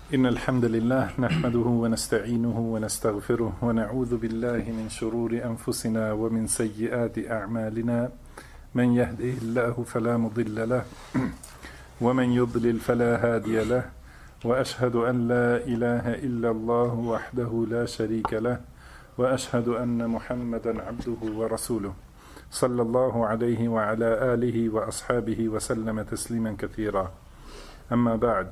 إن الحمد لله نحمده ونستعينه ونستغفره ونعوذ بالله من شرور أنفسنا ومن سيئات أعمالنا من يهده الله فلا مضل له ومن يضلل فلا هادي له وأشهد أن لا إله إلا الله وحده لا شريك له وأشهد أن محمدا عبده ورسوله صلى الله عليه وعلى آله وأصحابه وسلم تسليما كثيرا أما بعد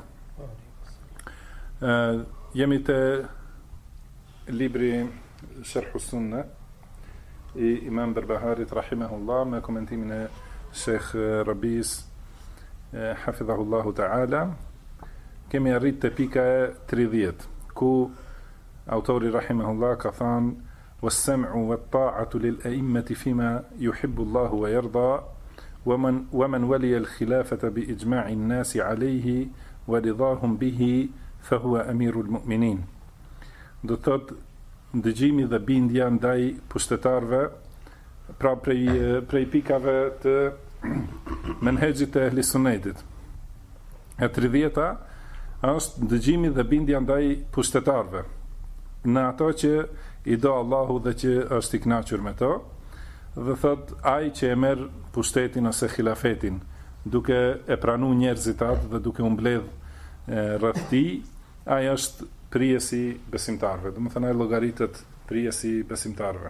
jemi te libri Sharh Sunna I Imam Berbaharit rahimahullah me komentimin e Sheikh Rabis hafidhahullahu ta'ala. Kemi arrit te pika e 30 ku autori rahimahullah ka than was-sam'u wat-ta'atu lil-a'immati fima yuhibbu Allahu wa yarda ومن ولي الخلافة بإجماع الناس عليه ورضاهم به فهو أمير المؤمنين. Do thot ndëgjimi dhe bindja ndaj pushtetarve, pra prej pikave të menhexhit të ehli sunnetit. E 30-a është ndëgjimi dhe bindja ndaj pushtetarve, në ato që i do Allahu dhe që është I kënaqur me to, dhe thot ai që e merr pushtetin ose khilafetin, duke e pranuar njerëzit atë dhe duke u mbledh rreth tij, ai është prijesi besimtarëve, do të thënë ai llogaritet prijesi besimtarëve.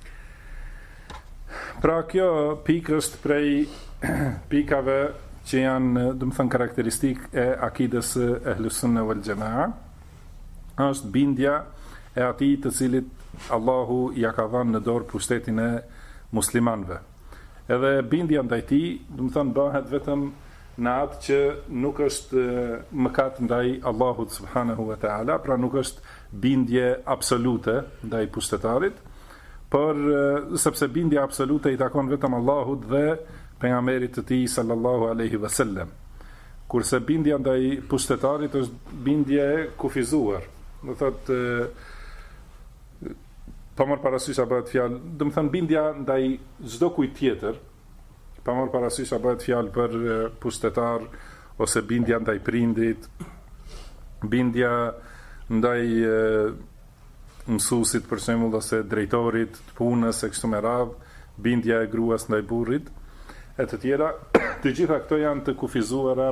Pra kjo pikë është prej pikave që janë, do të thënë, karakteristikë e akidës së Ahlus Sunna wal Jamaa, është bindja e atij të cilit Allahu ja ka dhënë në dorë pushtetin e muslimanëve. Edhe bindja ndaj tij, do të thënë, bëhet vetëm në atë që nuk është mëkat ndaj Allahut subhanahu wa ta'ala, pra nuk është bindje absolute ndaj pushtetarit, por sepse bindja absolute I takon vetëm Allahut dhe pejgamberit të tij sallallahu alaihi wasallam. Kurse bindja ndaj pushtetarit është bindje e kufizuar. Do thotë pa marrë parasysh a bëhet fjalë, do të thënë bindja ndaj çdo kujt tjetër, pa marrë parasysh a bëhet fjalë për pushtetar ose bindja ndaj prindrit, bindja ndaj mësuesit për shembull ose drejtorit të punës e kështu me radhë, bindja e gruas ndaj burrit e të tjera, të gjitha këto janë të kufizuara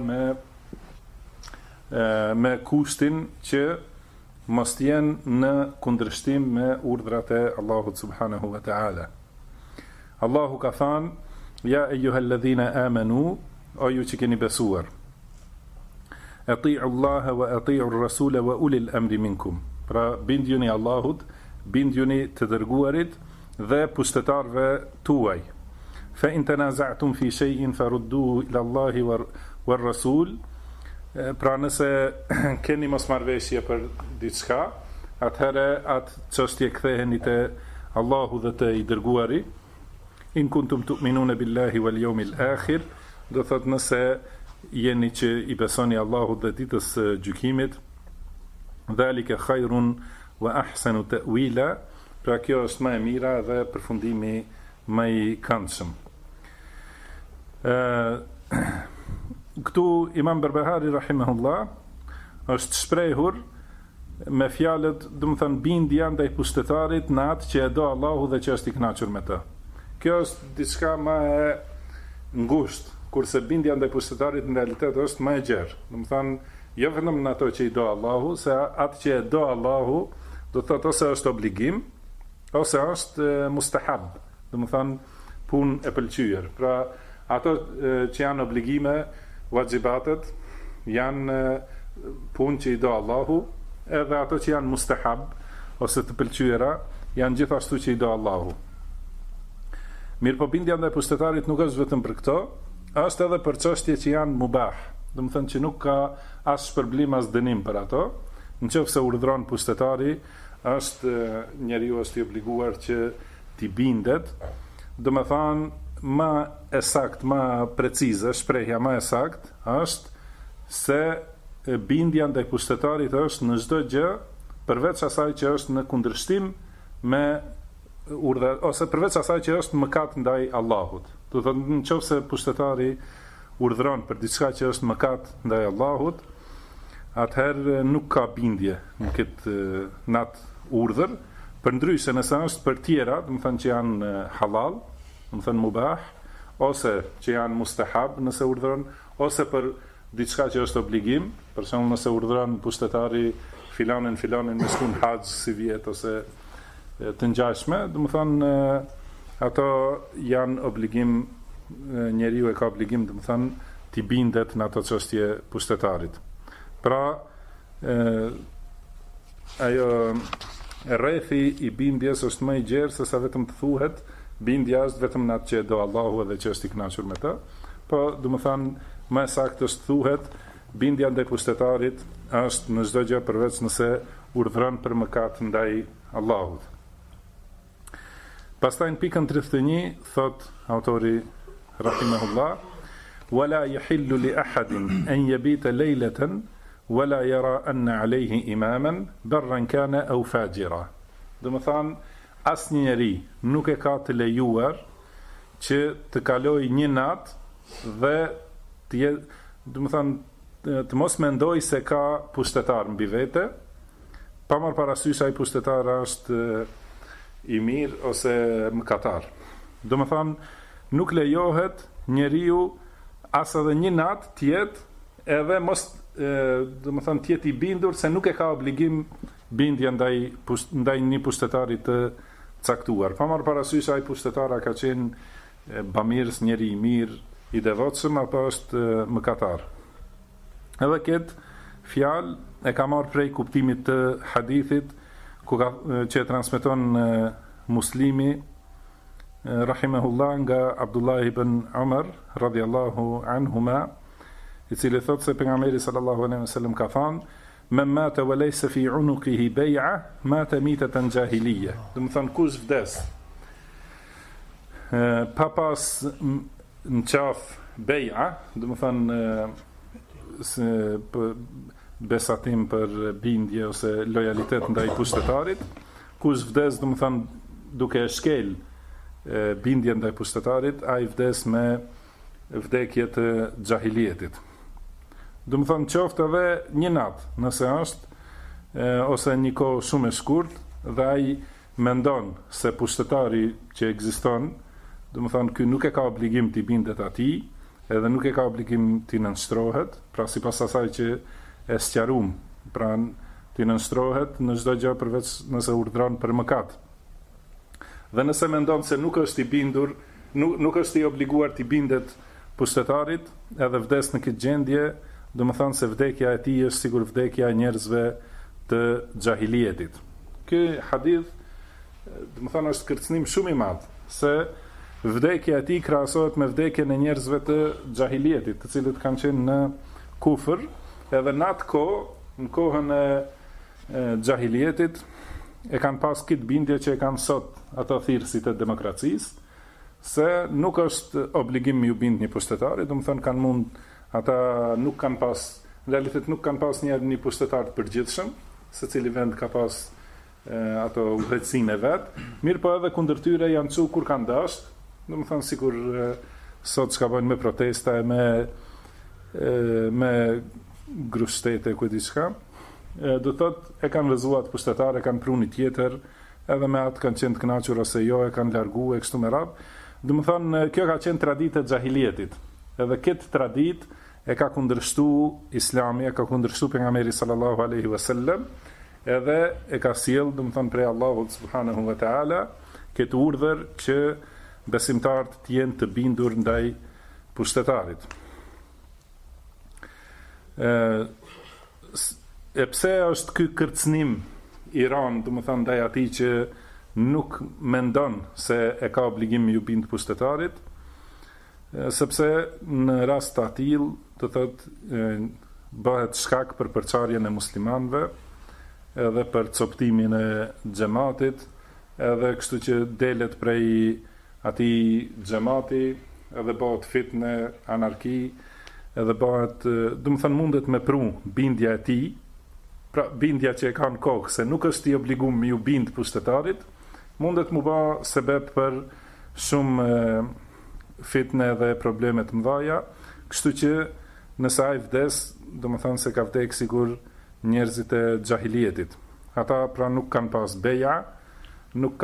me kushtin që mos jenë në kundërshtim me urdhrat e Allahut subhanahu wa ta'ala. Allahu ka thënë: Ja eyyuhalladhina amanu, o ju që keni besuar, ati'u Allaha wa ati'u ar-rasula wa ulil amri minkum. Pra bindjuni Allahut, bindjuni të dërguarit dhe pushtetarve tuaj. Fa in tanaza'tum fi shay'in farudduhu ila Allahi war rasul. Pra nëse keni mosmarrveshje për diçka, atëherë atë çështje ktheheni te Allahu dhe te I dërguari. In kuntum tu'minuna billahi wal yawmil akhir, do thot nëse jeni që I besoni Allahut dhe ditës së gjykimit, dhalika khairun wa ahsanu ta'wila, pra kjo është më e mira dhe përfundimi më I këndshëm. Këtu Imam Berbahari rahimahullah është shprehur me fjalët, do të thënë, bindja ndaj pushtetarit në atë që e do Allahu dhe që është I kënaqur me të. Kjo është diçka më e ngushtë, kurse bindja ndaj pushtetarit në realitet është më e gjerë. Do të thënë, jo vetëm në ato që I do Allahu, se atë që e do Allahu, do të thotë ose është obligim, ose është mustahab, do të thënë punë e pëlqyer. Pra, ato që janë obligime, wajibatet, janë punë që I do Allahu, edhe ato që janë mustahab ose të pëlqyera, janë gjithashtu që I do Allahu. Mirë po bindja ndaj pushtetarit nuk është vetëm për këto, është edhe për çështje që janë mubah, do të thënë që nuk ka as shpërblim as dënim për ato, nëse urdhron pushtetari, është njeriu është I obliguar që t'i bindet, do të thënë më e sakt, më precize, shprehja më e sakt është se bindja ndaj pushtetarit është në çdo gjë, përveç asaj që është në kundërshtim me urdhë, ose përveç asaj që është mëkat ndaj Allahut. Do të thotë nëse pushtetari urdhron për diçka që është mëkat ndaj Allahut, atëherë nuk ka bindje në këtë urdhër, përndryshe nëse është për tjera, do të thënë që janë halal, do të thënë mubah, ose që janë mustahab nëse urdhëron, ose për diçka që është obligim, për shembull nëse urdhëron pushtetari filanin me shkon haxh si vjet ose të ngjashme, do të thënë ato janë obligim, njeriu e ka obligim, do të thënë t'i bindet në ato çështje pushtetarit. Pra ajo rrethi i bindjes është më i gjerë se sa vetëm të thuhet bindja është vetëm në atë që do Allahu edhe që është i kënaqur me të, po do të thënë më saktë është thuhet bindja ndaj pushtetarit është në çdo gjë përveç nëse urdhëron për mëkat ndaj Allahut. Pastaj në pikën 31 thot autori rahimahullah: "Wala yahillu li ahadin an yabita laylatan wala yara anna alayhi imaman barran kana aw fajira." Do të thënë asnjë njeri nuk e ka të lejuar që të kaloj një natë dhe të mos mendoj se ka pushtetar mbi vete, pa marrë parasysh ai pushtetar është i mirë ose mëkatar. Do të thënë nuk lejohet njeriu as edhe një natë tjetë edhe mos do të thënë tjetë i bindur se nuk e ka obligim bindje ndaj një pushtetari të caktuar. Pa marrë parasysh ai pushtetara ka qenë bamirës, njeri i mirë, i devotshëm apo është mëkatar. Edhe këtë fjalë e ka marrë prej kuptimit të hadithit që e transmeton Muslimi rahimahullah nga Abdullah ibn Umar radhiyallahu anhuma, i cili thotë se pejgamberi sallallahu alaihi wasallam ka thënë: "Men mata wa laysa fi unuqihi bay'a mata mitatan jahiliya." Do të thonë kush vdes pa pas në qafë beja, do të thënë besatim për bindje ose lojalitet ndaj pushtetarit, kush vdes do të thënë duke e shkel bindje ndaj pushtetarit, ai vdes me vdekje të xahilietit. Do të thënë qoftë edhe një natë, nëse është ose një kohë shumë e shkurtë dhe ai mendon se pushtetari që ekziston, do të thënë ky nuk e ka obligim t'i bindet atij, edhe nuk e ka obligim t'i nënshtrohet, pra sipas asaj që e sqaruam, pra t'i nënshtrohet në çdo gjë përveç nëse urdhron për mëkat. Dhe nëse mendon se nuk është i bindur, nuk është i obliguar t'i bindet pushtetarit, edhe vdes në këtë gjendje, do të thënë se vdekja e tij është sigur vdekja e njerëzve të xahilietit. Ky hadith, do të thënë, është kërcënim shumë i madh se vdekja e tij krahasohet me vdekjen e njerëzve të xahilietit, të cilët kanë qenë në kufër, edhe në atë kohë, në kohën e xahilietit, e kanë pas këtë bindje që e kanë sot ato thirrësit e demokracisë, se nuk është obligim ju bind një pushtetari, do të thënë kanë mund, ata nuk kanë pas, në realitet nuk kanë pas një pushtetar të përgjithshëm, secili vend ka pas ato udhëheqësinë e vet, mirë po edhe kundër tyre janë çu kur kanë dashur, do të thënë sikur sot çka bëjnë me protesta e me grushtete ku diçka, do thotë e kanë vëzuar pushtetarë, kanë pruni tjetër, edhe me atë kanë qenë të kënaqur ose jo, e kanë larguar kështu me radhë. Do të thonë kjo ka qenë traditë e xahilietit. Edhe këtë traditë e ka kundërshtuar Islami, e ka kundërshtuar pejgamberi sallallahu alaihi wasallam, edhe e ka sjell, do të thonë prej Allahut subhanahu wa taala, këtë urdhër që besimtarët të jenë të bindur ndaj pushtetarit. E pse është ky kërcënim Iran, do të thënë ndaj atij që nuk mendon se e ka obligim ju bind pushtetarit, sepse në rast të atill, do thotë bëhet shkak për përçarjen e muslimanëve, edhe për coptimin e xhamatit, edhe kështu që delet prej atij xhamati, edhe bëhet fitne, anarki, edhe bëhet, do të thënë mundet me pru bindja e tij, pra bindja që e ka në kokë, se nuk është i obligum ju bind pushtetarit, mundet mu bë sebeb për shumë fitne dhe probleme të mëdha, kështu që nëse ai vdes, domethënë se ka vdek sikur njerëzit e xahilietit. Ata pra nuk kanë pas beja, nuk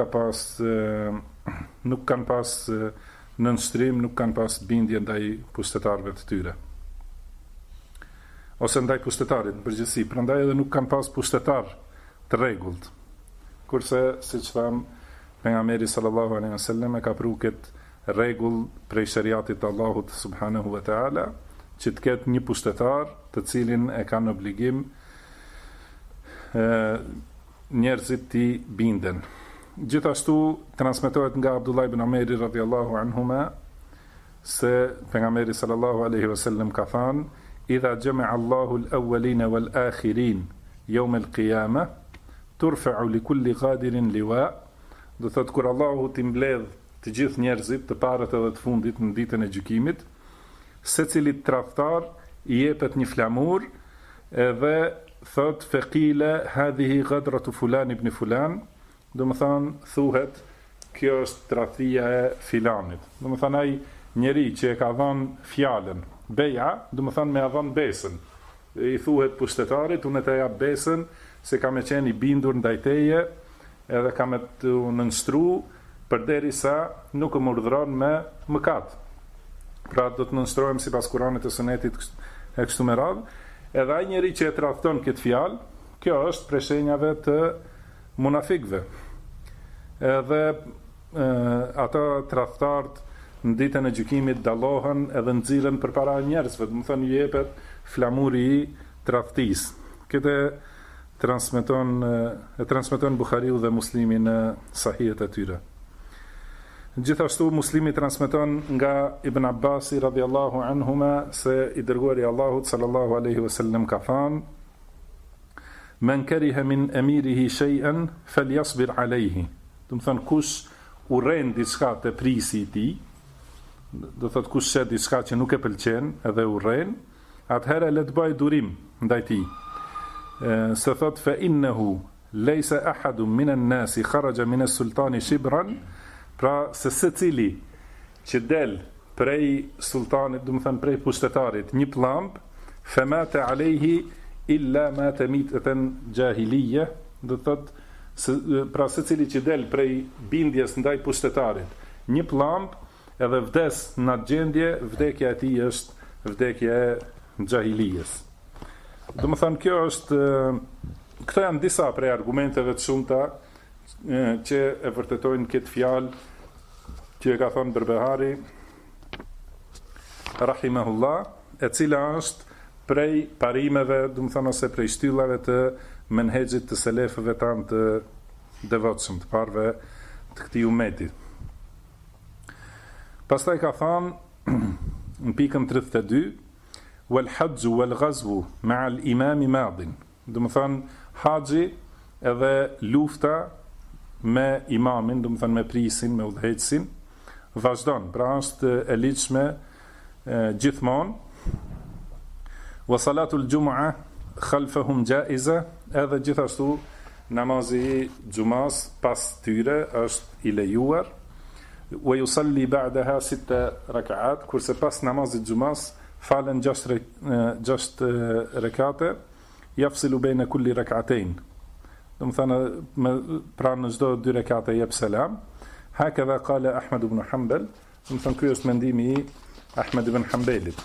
kanë pas nënstrim, nuk kanë pas bindje ndaj pushtetarëve të tyre. Ose ndaj pushtetarit në përgjithësi, prandaj edhe nuk kanë pas pushtetar të rregullt. Kurse, siç tham, pejgamberi sallallahu alaihi wasallam e ka pru këtë rregull prej shariatit të Allahut subhanahu wa taala, që të ketë një pushtetar të cilin e kanë obligim njerëzit t'i binden. Gjithashtu transmetohet nga Abdullah ibn Omeri radhiyallahu anhuma se pejgamberi sallallahu alaihi wasallam ka thënë: "Idha jama'a Allahu al-awwalina wal-akhirin yawm al-qiyamah, turfa'u li kulli qadirin liwa." Do thot kur Allahu t'i mbledh të gjithë njerëzit, të parët edhe të fundit në ditën e gjykimit, secilit tradhtar i jepet një flamur, edhe thot faqila hadhihi ghadratu fulan ibn fulan, do më thënë thuhet kjo është tradhtia e filanit. Do më thënë ai njeri që e ka dhënë fjalën beja, do më thënë me a dhënë besën. I thuhet pushtetarit, unë të jap besën se kam e qenë i bindur ndaj teje, edhe kam e të nënstru përderisa nuk më urdhëron me mëkat. Pra do të nënstrohem sipas Kuranit e Sunetit e kështu me radhë. Edhe ai njeri që e tradhton këtë fjalë, kjo është prej shenjave të munafikëve. Edhe ata tradhtarët në ditën e gjykimit dallohen edhe nxirren përpara njerëzve, do të thënë i jepet flamuri i tradhtisë. Këtë transmeton Buhariu dhe Muslimi në sahihet e tyre. Gjithashtu Muslimi transmeton nga Ibn Abbasi radhiyallahu anhuma se i dërguari i Allahut sallallahu alaihi wasallam ka thënë: "Men kariha min amirihi shay'an falyasbir alayhi." Do të thënë kush urren diçka te prisi i tij, do thot kush shet diçka që nuk e pëlqen edhe urren, atëherë le të bëj durim ndaj tij. Se thot fa innahu laysa ahadun min an-nasi kharaja min as-sultani shibran, pra se secili që del prej sultanit, do të thënë prej pushtetarit, një pllumb, famata alayhi illa ma tamitatan jahiliya, do thot pra secili që del prej bindjes ndaj pushtetarit, një pllumb edhe vdes në atë gjendje, vdekja e tij është vdekja e xahilijes. Do të thënë kjo është, këto janë disa prej argumenteve të shumta që e vërtetojnë këtë fjalë që e ka thënë Berbehari rahimahullah, e cila është prej parimeve, do të thënë ose prej shtyllave të menhexhit të selefëve tanë të devotshëm, të parëve të këtij ummeti. Pastaj ka thënë në pikën 32: "Wal hajju wal ghazwu ma'a al-imam madin." Do të thënë haxhi edhe lufta me imamin, do të thënë me prisin, me udhëheqësin, vazhdon, pra është e lidhshme gjithmonë. Wa salatul jumu'a khalfahum jaiza, edhe gjithashtu namazi i xumas pas tyre është i lejuar. Wa yusalli ba'daha 6 rak'at, kurse pas namazit xumas falen 6 rekate, yafsilu baina kulli rak'atayn. Do të thënë pra në çdo 2 rekate jep selam. Hakadha qala Ahmad ibn Hanbal, do të thënë ky është mendimi i Ahmed ibn Hanbalit.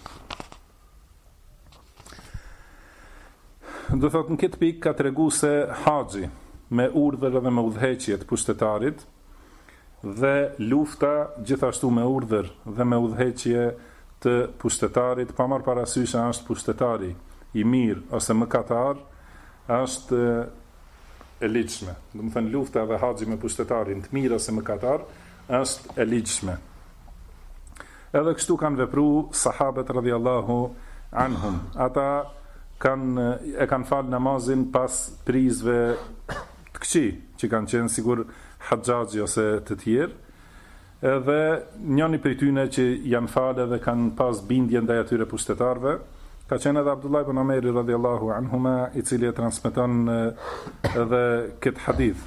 Do thot në këtë pikë ka tregu se haxhi me urdhër dhe me udhëheqje të pushtetarit dhe lufta gjithashtu me urdhër dhe me udhëheqje të pushtetarit, pa marrë parasysh se është pushtetari i mirë ose mëkatar, është e lidhshme. Do të thënë lufta dhe haxhi me pushtetarin të mirë ose mëkatar është e lidhshme. Edhe kështu kanë vepruar sahabët radhiyallahu anhum. Ata e kanë falë namazin pas prizve të këqi, që kanë qenë sigur Haxhaxhi ose të tjerë, edhe njëni prej tyre që janë falë dhe kanë pas bindje ndaj atyre pushtetarëve, ka qenë edhe Abdullah ibn Omeri radhiyallahu anhuma, i cili e transmeton edhe këtë hadith.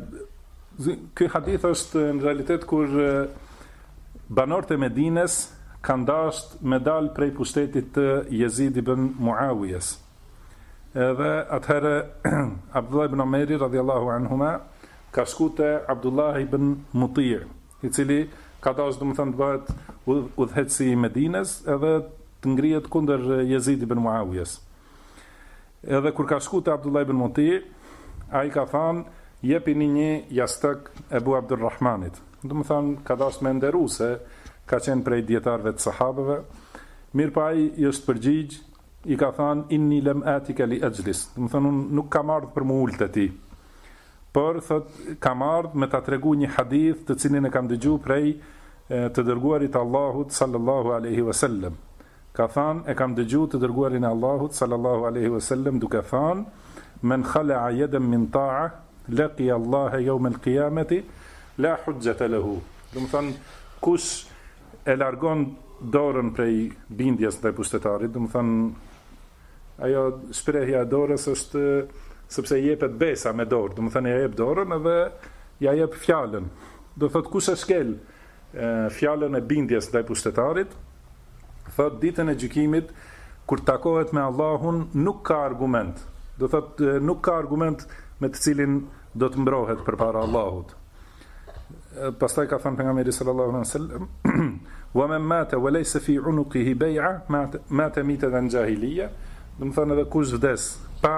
Ky hadith është në realitet kur banorët e Medines kanë dashur me dal prej pushtetit të Jezid ibn Muawijes. Edhe atëherë Abdullah ibn Omeri radhiyallahu anhuma ka shku te Abdullah ibn Muti', i cili ka dashur domethënë të bëhet udhëheqësi i Medinës edhe të ngrihet kundër Jezid ibn Muawijes. Edhe kur ka shku te Abdullah ibn Muti', ai ka thënë jepini një jastak Ebu Abdurrahmanit. Domethënë ka dashur me nderu se ka qenë prej dietarëve të sahabëve. Mirë pa ai i është përgjigj, i ka thënë inni lam atika li ajlis. Domethënë unë nuk kam ardhur për mu ult e ti. Por thot kam ardhur me ta tregu një hadith të cilin e kam dëgjuar prej të dërguarit Allahut sallallahu alaihi wasallam. Ka thënë e kam dëgjuar të dërguarin e Allahut sallallahu alaihi wasallam duke thënë men khala'a yadan min ta'a laqiya Allah yawm al-qiyamati la hujjata lahu. Domethënë kush e largon dorën prej bindjes ndaj pushtetarit, domethënë ajo shprehja e dorës është sepse jepet besa me dorë, domethënë ja jep dorën edhe ja jep fjalën. Do thot kush e shkel fjalën e bindjes ndaj pushtetarit, thot ditën e gjykimit kur takohet me Allahun nuk ka argument. Do thot nuk ka argument me të cilin do të mbrohet përpara Allahut. Pastaj ka thënë pejgamberi sallallahu alaihi wasallam wa man mata wa laysa fi unuqihi bay'a mata mitatan jahiliya. Do të thonë edhe kush vdes pa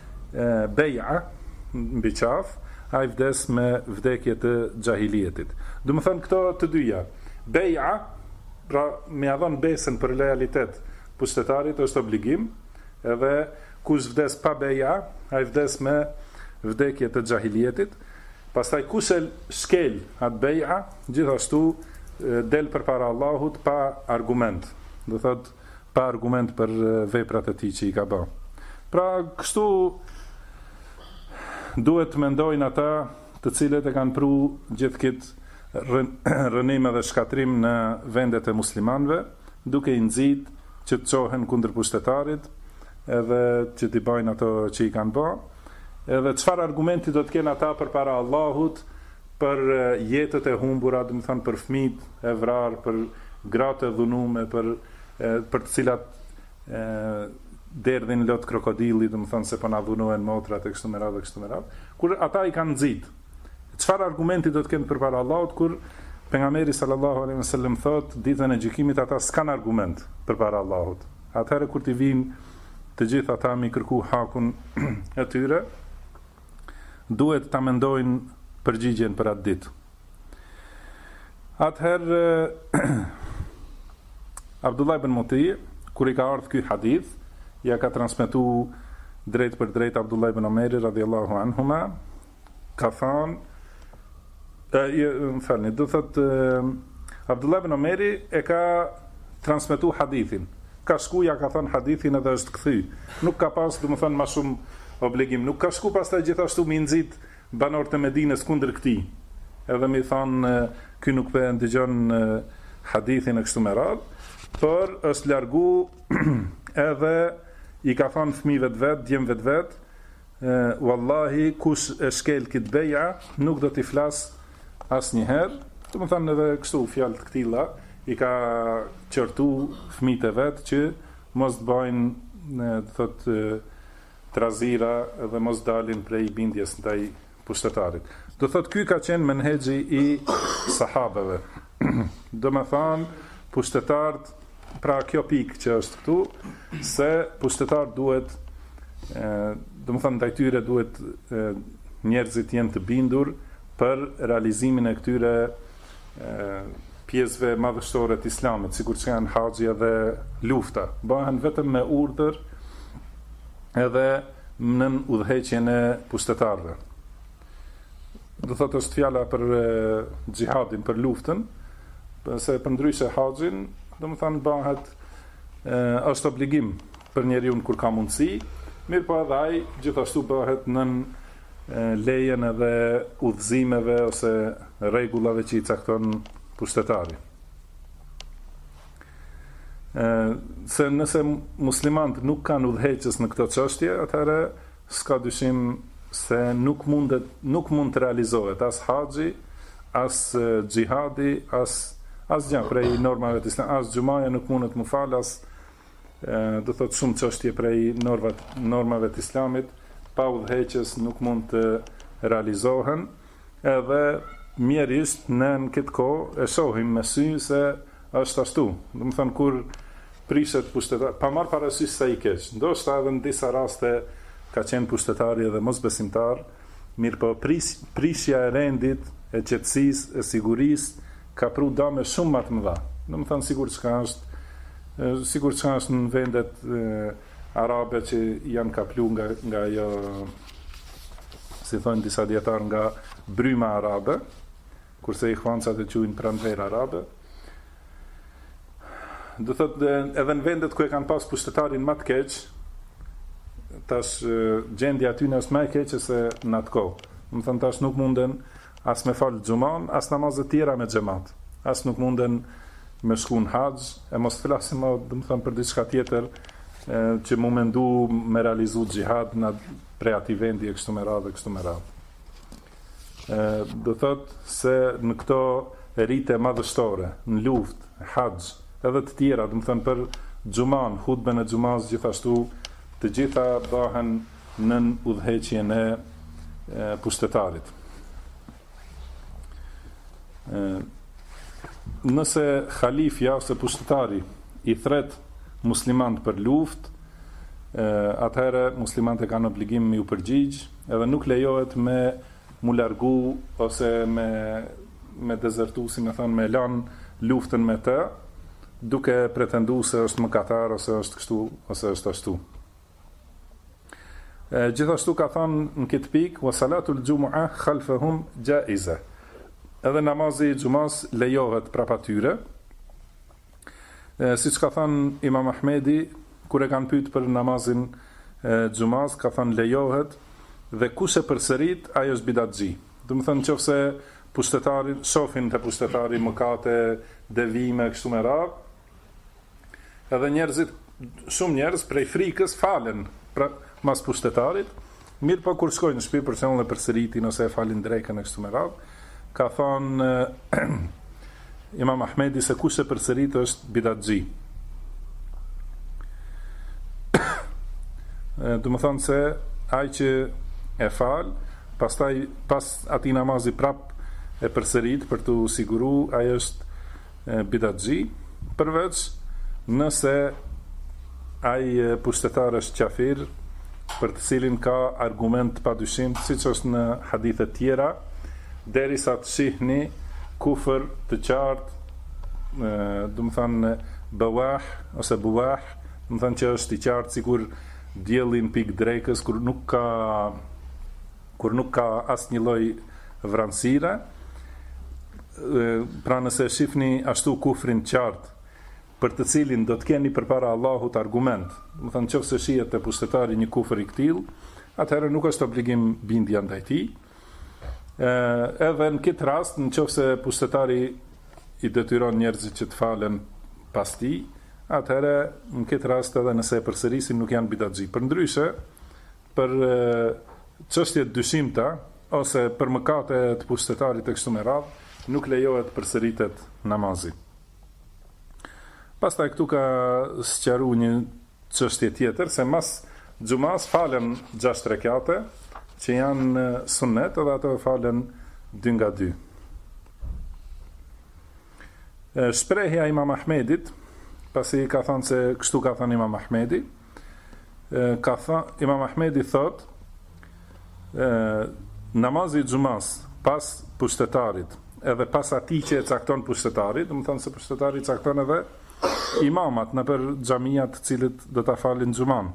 bay'a mbi qaf, ai vdes me vdekje të xahilietit. Do të thonë këto të dyja. Bay'a, pra me ia dhën besën për lojalitet pushtetarit është obligim, edhe kush vdes pa bay'a, ai vdes me vdekje të xahilietit. Pastaj kush e shkel atë beja, gjithashtu del përpara Allahut pa argument. Do thot pa argument për veprat e tij që i ka bërë. Pra kështu duhet mendojnë ata të cilët e kanë pru gjithë këtë rënim dhe shkatrim në vendet e muslimanëve, duke i nxit që të çohen kundër pushtetarit, edhe që t'i bajnë ato që i kanë bërë. Edhe çfarë argumenti do të kenë ata përpara Allahut për jetët e humbura, do të thënë për fëmijët e vrarë, për gratë e dhunume, për të cilat derdhin lot krokodilli, do të thënë se po na dhunohen motrat e kështu me radhë. Kur ata i kanë nxit, çfarë argumenti do të kenë përpara Allahut kur pejgamberi sallallahu alaihi wasallam thotë ditën e gjykimit ata s'kan argument përpara Allahut. Atëherë kur t'i vinë të gjithë ata mi kërku hakun e tyre, duhet ta mendojnë përgjigjen për atë ditë. Atëherë Abdullah ibn Muti', kur i ka ardhur ky hadith, ja ka transmetuar drejt për drejt Abdullah ibn Omeri radhiyallahu anhuma, ka thënë do thotë Abdullah ibn Omeri e ka transmetuar hadithin. Ka shku ja ka thënë hadithin edhe është kthy. Nuk ka pas, domethënë, më shumë obligim. Nuk ka shku pastaj gjithashtu mi nxit banorët e Medinës kundër këtij. Edhe mi thonë ky nuk po ndëgjon hadithin e kështu me radhë, por është largu edhe i ka thënë fëmijëve të vet, djemve të vet, wallahi kush e shkel kët beja nuk do t'i flas asnjëherë. Domethënë edhe kështu fjalë të këtilla i ka qërtu fëmijët e vet që mos të bëjnë thotë trazira dhe mos dalin prej bindjes ndaj pushtetarit. Do thotë ky ka qenë menhexhi i sahabeve. Do me thanë pushtetarët, pra kjo pikë që është këtu, se pushtetarët duhet, do me thanë ndaj tyre duhet njerëzit jenë të bindur për realizimin e këtyre pjesëve madhështore të islamit, sikur që janë haxhia dhe lufta, bëhen vetëm me urdhër edhe në udhëheqjen e pushtetarëve. Do thotë është fjala për xhihadin, për luftën, se përndryshe haxhin, domethënë bëhet është obligim për njeriu kur ka mundësi, mirë po edhe ai gjithashtu bëhet nën lejen edhe udhëzimeve ose rregullave që i cakton pushtetari. Se nëse muslimanët nuk kanë udhëheqës në këtë çështje, atëherë s'ka dyshim se nuk mund të realizohet as haxhi, as xhihadi, as asgjë prej normave të islamit, as xhumaja nuk mundet mu fal, as do thot shumë çështje prej normave të islamit pa udhëheqës nuk mund të realizohen, edhe mjerisht në këtë kohë e shohim me sy se është ashtu. Do të thënë kur prishet pushtetar, pa marrë parasysh sa i keq. Ndoshta edhe në disa raste ka qenë pushtetari edhe mosbesimtar, mirë po prishja e rendit, e qetësisë, e sigurisë ka pru dame shumë më të mëdha. Do të thënë sigur çka është në vendet arabe që janë kaplu nga ajo, si thonë disa dietar, nga bryma arabe, kurse ihwancat e quajnë pranverë arabe. Do thotë edhe në vendet ku e kanë pas pushtetarin më të keq, tash gjendja aty është më e keqe se në atë kohë. Do të thënë tash nuk munden as me fal xhuman, as namazet tjera me xhamat. As nuk munden me shku në haxh, e mos flasim më, do të thënë për diçka tjetër që mu mendu me realizu xhihad në prej atij vendi e kështu me radhë. Do thotë se në këto rite madhështore, në luftë, haxh, edhe të tjera, do të thënë për xhuman, hutben e xhumaz gjithashtu, të gjitha bëhen nën udhëheqjen e pushtetarit. Nëse khalifja ose pushtetari i thret muslimanët për luftë, atëherë muslimanët e kanë obligim me u përgjigj, edhe nuk lejohet me mu largu ose me dezertu, si me thonë, me lanë luftën me të, duke pretendu se është mëkatar ose është kështu ose është ashtu. Gjithashtu ka thënë në këtë pikë, wa salatul xumu'a khalfahum jaiza. Edhe namazi i xumas lejohet prapa tyre. Siç ka thënë Imam Ahmedi kur e kanë pyet për namazin xumas, ka thënë lejohet dhe kush e përsërit ai është bidatxhi. Do të thënë nëse pushtetarin shohin te pushtetari mëkate, devime kështu me radhë, edhe shumë njerëz prej frikës falen mas pushtetarit, mirë po kur shkojnë në shtëpi për shembull dhe përsëritin ose e falin drekën e kështu me radhë, ka thonë Imam Ahmedi se kush e përsërit është bidatxhi. Do të thonë se ai që e fal, pastaj pas atij namazi prap e përsërit për të siguru, ai është bidatxhi, përveç nëse ai pushtetar është kafir, për të cilin ka argument padyshim, siç është në hadithe tjera, derisa të shihni kufër të qartë, do të thënë bawah ose buah, do të thënë që është i qartë sikur dielli në pikë drekës, kur nuk ka asnjë lloj vranësire. Pra nëse shihni ashtu kufrin qartë, për të cilin do të keni përpara Allahut argument, do të thënë nëse shihet te pushtetari një kufër i tillë, atëherë nuk është obligim bindja ndaj tij. Edhe në këtë rast, nëse pushtetari i detyron njerëzit që të falen pas tij, atëherë në këtë rast edhe nëse e përsërisin nuk janë bidatxhi. Përndryshe, për çështje të dyshimta ose për mëkate të pushtetarit e kështu me radhë, nuk lejohet përsëritet namazi. Pastaj këtu ka sqaru një çështje tjetër, se mas xumas falen 6 rekate, që janë sunnet, edhe ato falen 2 nga 2. Shprehja Imam Ahmedit, pasi ka thënë se kështu ka thënë Imam Ahmedi, Imam Ahmedi thot, namazi i xumas pas pushtetarit, edhe pas atij që e cakton pushtetarit, do të thonë se pushtetari cakton edhe imamat në për xhamijat të cilët do ta falin xuman.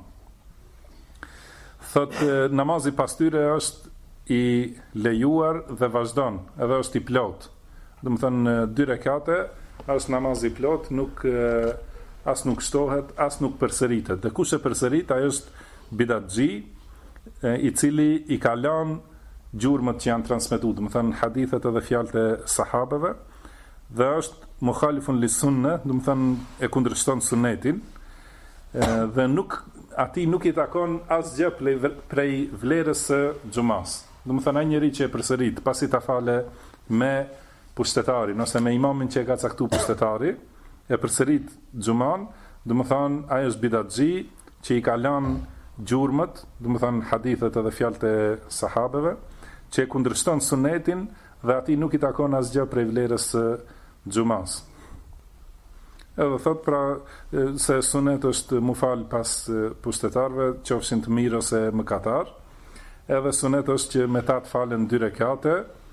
Thot namazi pas tyre është i lejuar dhe vazhdon, edhe është i plot. Do të thonë 2 rekate është namazi i plot, as nuk shtohet, as nuk përsëritet. Dhe kush e përsërit, ai është bidatxhi, i cili i ka lënë gjurmët që janë transmetuar, do të thënë hadithet edhe fjalët e sahabeve, dhe është mukhalifun li sunne, do të thënë e kundërshton sunnetin, dhe atij nuk i takon asgjë prej vlerës së xumas. Do të thënë ai njeriu që e përsërit pasi ta fale me pushtetari, nëse me imamin që e ka caktu pushtetari, e përsërit xhuman, do të thonë ai është bidatxhi që i ka lënë gjurmët, do të thonë hadithet edhe fjalët e sahabeve, që e kundërshton sunetin dhe ati nuk i takon asgjë prej vlerës së xhumans. Edhe thot pra se sunet është mu fal pas pushtetarve, qofshin të mirë ose mëkatar. Edhe sunet është që me ta të falen 2 rekate,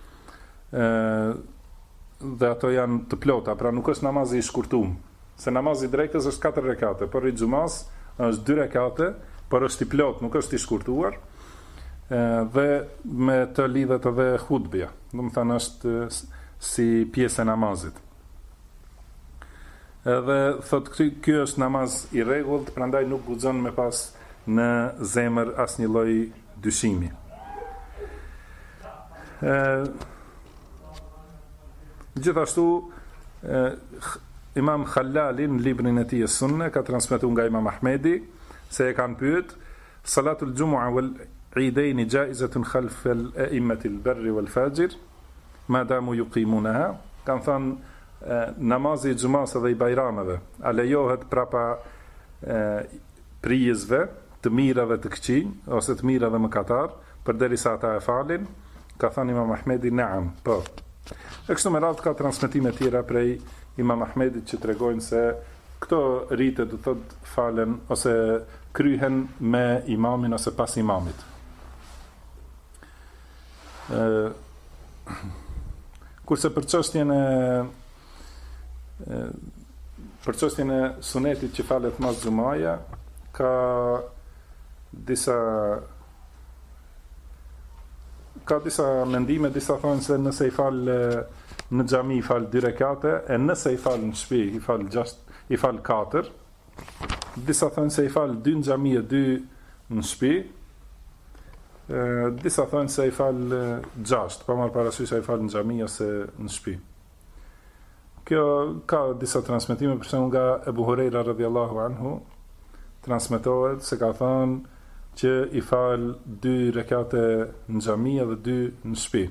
dhe ato janë të plota, pra nuk është namazi i shkurtum. Se namazi i drekës është 4 rekate, por i xumas është 2 rekate, por është i plot, nuk është i shkurtuar. Dhe me të lidhet edhe hutbja, do të thënë është si pjesë e namazit. Edhe thot ky është namaz i rregullt, prandaj nuk guxon me pas në zemër asnjë lloj dyshimi. Gjithashtu Imam Khalali në librin e tij Sunne ka transmetuar nga Imam Ahmedi se e kanë pyet salatul jumu'a wal eidain jaizatun khalf al a'immati al barr wal fajir ma damu yuqimunaha, kanë thënë namazi i xumas dhe i bajrameve a lejohet prapa prijësve të mira dhe të këqij ose të mira dhe mëkatar përderisa ata e falin? Ka thënë Imam Ahmedi naam, po. E kështu me radhë ka transmetime tjera prej Imam Ahmedit që tregojnë se këto rite do thot falen ose kryhen me imamin ose pas imamit. Kurse për çështjen e sunetit që falet mas xumaja, ka disa mendime, disa thonë se nëse i fal në xhami i fal 2 rekate, e nëse i fal në shtëpi i fal 4. Disa thonë se i fal 2 në xhami e 2 në shtëpi. Disa thonë se i fal 6, pa marrë parasysh se i fal në xhami ose në shtëpi. Kjo ka disa transmetime, për shembull nga Ebu Hurajra radhiyallahu anhu, transmetohet se ka thënë që i fal 2 rekate në xhami dhe 2 në shtëpi.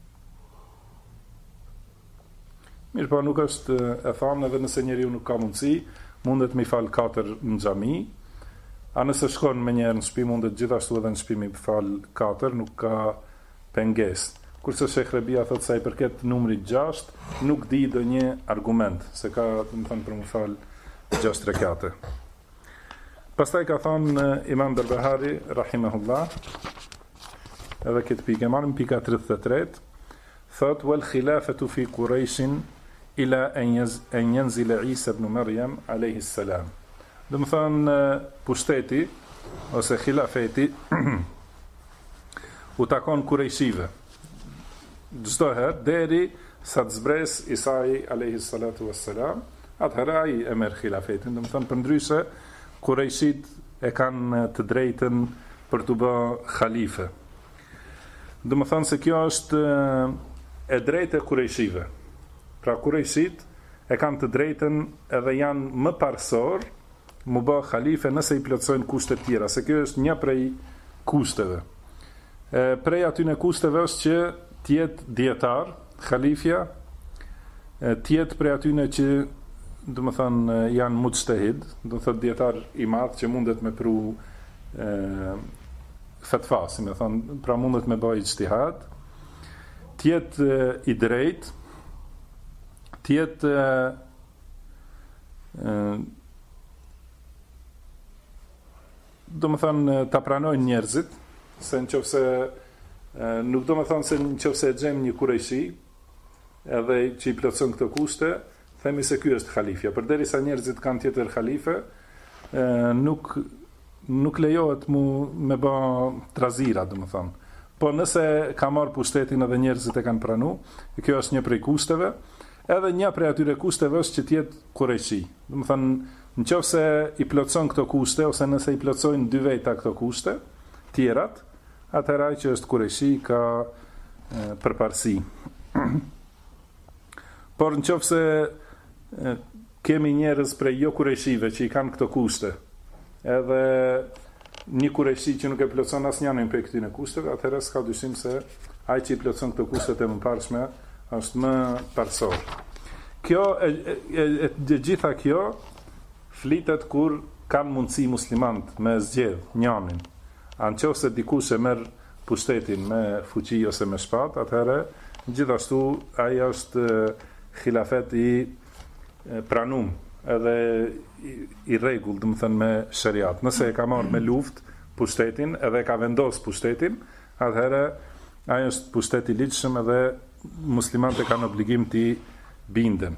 Mirë, po nuk është e thamë, edhe nëse njeriu nuk ka mundësi, mundet me i fal 4 në xhami, a nëse shkon me njerë në shtëpi, mundet gjithashtu edhe në shtëpi me i fal 4, nuk ka pengesë. Kurse Shekh Rebia thot se ai përket numrit 6, nuk di ndonjë argument se ka, do të thënë, për më fal 6 rekate. Pastaj ka thënë Imam Berbehari rahimahullah, edhe këtë pikë marrim pika 33, thot wal khilafatu fi Quraysh ila an yanzila Isa ibn Maryam alayhi salam. Do të thënë pushteti ose khilafeti u takon kurejshive çdo herë deri sa të zbres Isai alayhi salatu wassalam, atëherë ai e merr khilafetin. Do të thënë përndryshe kurejshit e kanë të drejtën për të bërë khalife. Do të thënë se kjo është e drejtë e kurejshive. Pra kurejshit e kanë të drejtën edhe janë më parsor mu bë khalife nëse i plotësojnë kushtet tjera, se kjo është një prej kushteve. Prej atyne kushteve është që tjetë dietar, khalifja, tjetë prej atyne që do të thënë janë mujtahid, do të thotë dietar i madh që mundet me pru fatva, si më thon, pra mundet me bëj ijtihad, tjetë i drejt, tjetë do të thënë ta pranojnë njerëzit, se nëse nuk do të thënë se nëse e gjem një kurejshi edhe që i plotson këto kushte, themi se ky është halifja. Përderisa njerëzit kanë tjetër halife, nuk lejohet me bë trazira, domethënë. Po nëse ka marr pushtetin edhe njerëzit e kanë pranuar, kjo është një prej kushteve, edhe një prej atyre kushteve është që të jetë kurejshi. Domethënë, nëse i plotson këto kushte ose nëse i plotsojnë 2 veta këto kushte, tjerat, atëherë ai që është kurejshi ka përparësi. Por nëse kemi njerëz prej jo kurejshive që i kanë këto kushte, edhe një kurejshi që nuk e plotson asnjënin prej këtyre kushteve, atëherë s'ka dyshim se ai që i plotson këto kushtet e mëparshme është më parsor. Kjo e gjitha kjo flitet kur kanë mundësi muslimant me zgjedh njënin. Anëse dikush e merr pushtetin me fuqi ose me shpatë, atëherë gjithashtu ai është khilafet i pranum edhe i rregull, domethënë me shariat. Nëse e ka marrë me luftë pushtetin edhe ka vendos pushtetin, atëherë ai është pushtet i ligjshëm edhe muslimanët kanë obligim të binden.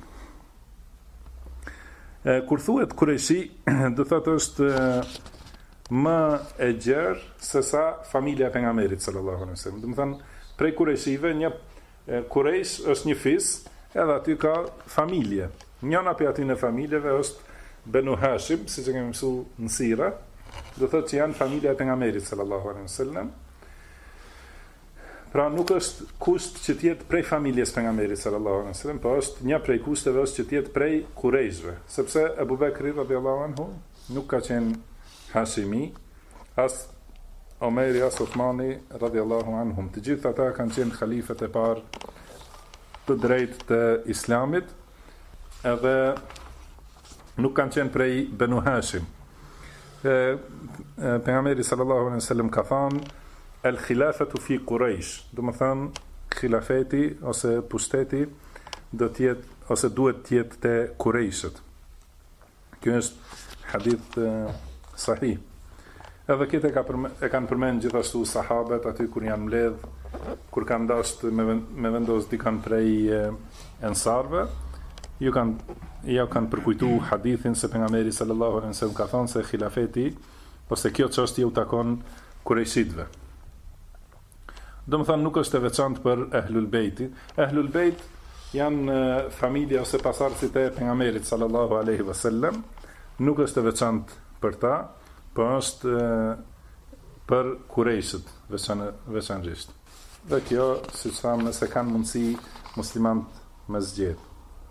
Kur thuhet Kureshi, do thotë është më e gjerë se sa familja e pejgamberit sallallahu alaihi wasallam. Domethënë prej Kureshive një Kuresh është një fis, edhe aty ka familje. Njëna prej atyre familjeve është Banu Hashim, siç e kemi mësuar në Sira, do thotë që janë familja e pejgamberit sallallahu alaihi wasallam. Pra nuk është kusht që të jetë prej familjes pejgamberit sallallahu alaihi wasallam, por është një prej kushteve është që të jetë prej Kurejshve, sepse Abu Bekri radhiyallahu anhu nuk ka qenë Hashimi, as Omeri as Uthmani radhiyallahu anhum. Të gjithë ata kanë qenë khalifët e parë të drejtë të Islamit, edhe nuk kanë qenë prej Banu Hashim. Pejgamberi sallallahu alaihi wasallam ka thënë el khilafatu fi Quraysh, do të thënë khilafeti ose pushteti do të jetë ose duhet të jetë te Qurayshët. Ky është hadith sahih. Edhe këtë e kanë përmend gjithashtu sahabët aty kur janë mbledh, kur kanë dashur me vendos dikan prej ensarve, ju kanë përkujtuar hadithin se pejgamberi sallallahu alaihi wasallam ka thënë se khilafeti ose kjo çështje u takon Qurayshitëve. Do më thënë nuk është e veçantë për Ehlul Bejti. Ehlul Bejt janë familja ose pasardhësit e pejgamberit sallallahu alaihi wasallam. Nuk është e veçantë për ta, por është për Kurejshët veçanërisht. Dhe kjo, siç thamë, nëse kanë mundësi muslimanët me zgjedh.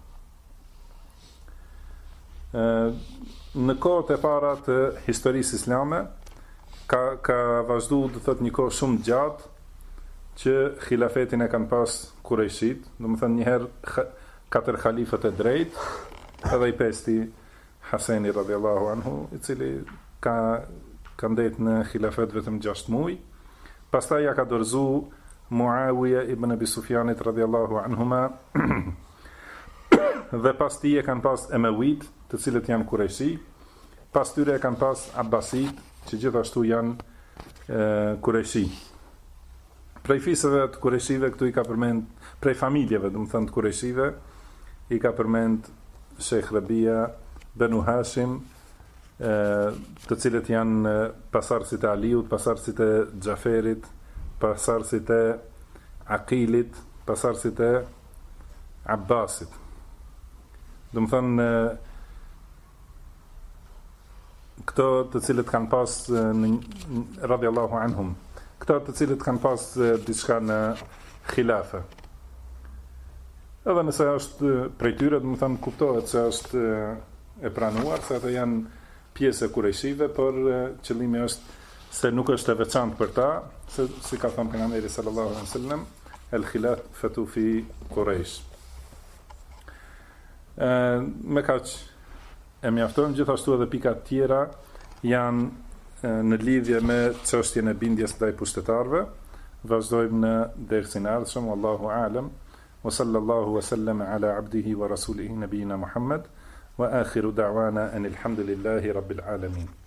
Në kohët e para të historisë islame ka vazhduar, do thotë, një kohë shumë gjatë që khilafetin e kanë pas Kurejshit, do më thënë njëherë 4 khalifët e drejt, edhe i pesti Haseni radhiyallahu anhu, i cili ka ndetë në khilafet vetëm 6 muaj. Pastaj ja ka dorëzu Muawija ibn Abi Sufjanit radhiyallahu anhuma, dhe pas tij e kanë pas Emewit, të cilët janë Kurejshi, pas tyre e kanë pas Abbasit, që gjithashtu janë Kurejshi. Prej fisëve të Kurejshive këtu i ka përmend, prej familjeve, do të thënë të Kurejshive, i ka përmend Sheikh Rabia, Banu Hashim, të cilët janë pasardhësit e Aliut, pasardhësit e Xhaferit, pasardhësit e Aqilit, pasardhësit e Abbasit. Do të thënë këto të cilët kanë pas radhiyallahu anhum, këta të cilët kanë pas diçka në khilafe. Edhe nëse është prej tyre, do të thënë kuptohet se është e pranuar, se ata janë pjesë e Kurejshive, por qëllimi është se nuk është e veçantë për ta, se si ka thënë pejgamberi sallallahu alaihi wasallam, el khilafatu fi Quraysh. Me kaq e mjafton, gjithashtu edhe pika të tjera janë në lidhje me çështjen e bindjes ndaj pushtetarëve. Vazhdojmë në dersin e ardhshëm, wallahu a'lam, wa sallallahu wa sallam ala abdihi wa rasulihi nabiyina Muhammad, wa akhiru da'wana anil hamdulillahi rabbil alamin.